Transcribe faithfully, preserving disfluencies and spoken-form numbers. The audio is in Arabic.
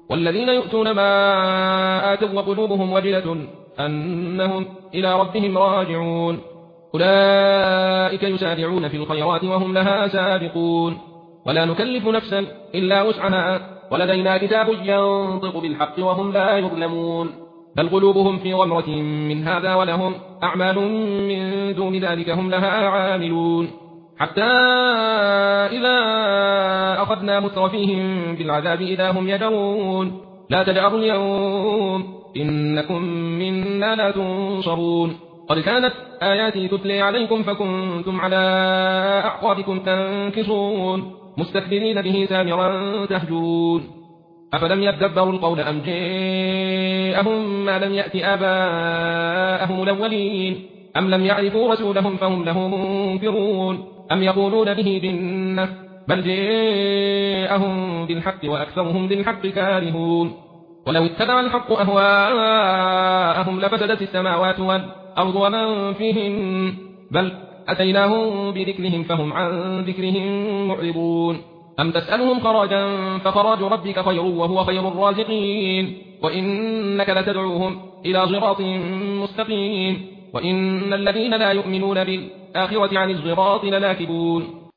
والذين يؤتون ما آتوا وقلوبهم وجلة أنهم إلى ربهم راجعون أولئك يسارعون في الخيرات وهم لها سابقون ولا نكلف نفسا إلا وسعها ولدينا كتاب ينطق بالحق وهم لا يظلمون بل قلوبهم في غمرة من هذا ولهم أعمال من دون ذلك هم لها عاملون حتى إذا أخذنا مترفيهم بالعذاب إذا هم يدعون لا تجأروا اليوم إنكم منا لا تنصرون قد كانت آياتي تتلي عليكم فكنتم على أعقابكم تنكصون مستكبرين به سامرا تهجون أفلم يدبروا القول أم جاءهم ما لم يأت آباءهم الأولين أم لم يعرفوا رسولهم فهم له منكرون أم يقولون به جنة بل جاءهم بالحق وأكثرهم بالحق كارهون ولو اتبع الحق أهواءهم لفسدت السماوات والأرض ومن فيهن بل أتيناهم بذكرهم فهم عن ذكرهم معرضون أم تسألهم خراجا فخراج ربك خير وهو خير الرازقين وإنك لتدعوهم إلى صراط مستقيم وإن الذين لا يؤمنون بالآخرة عن الصراط لناكبون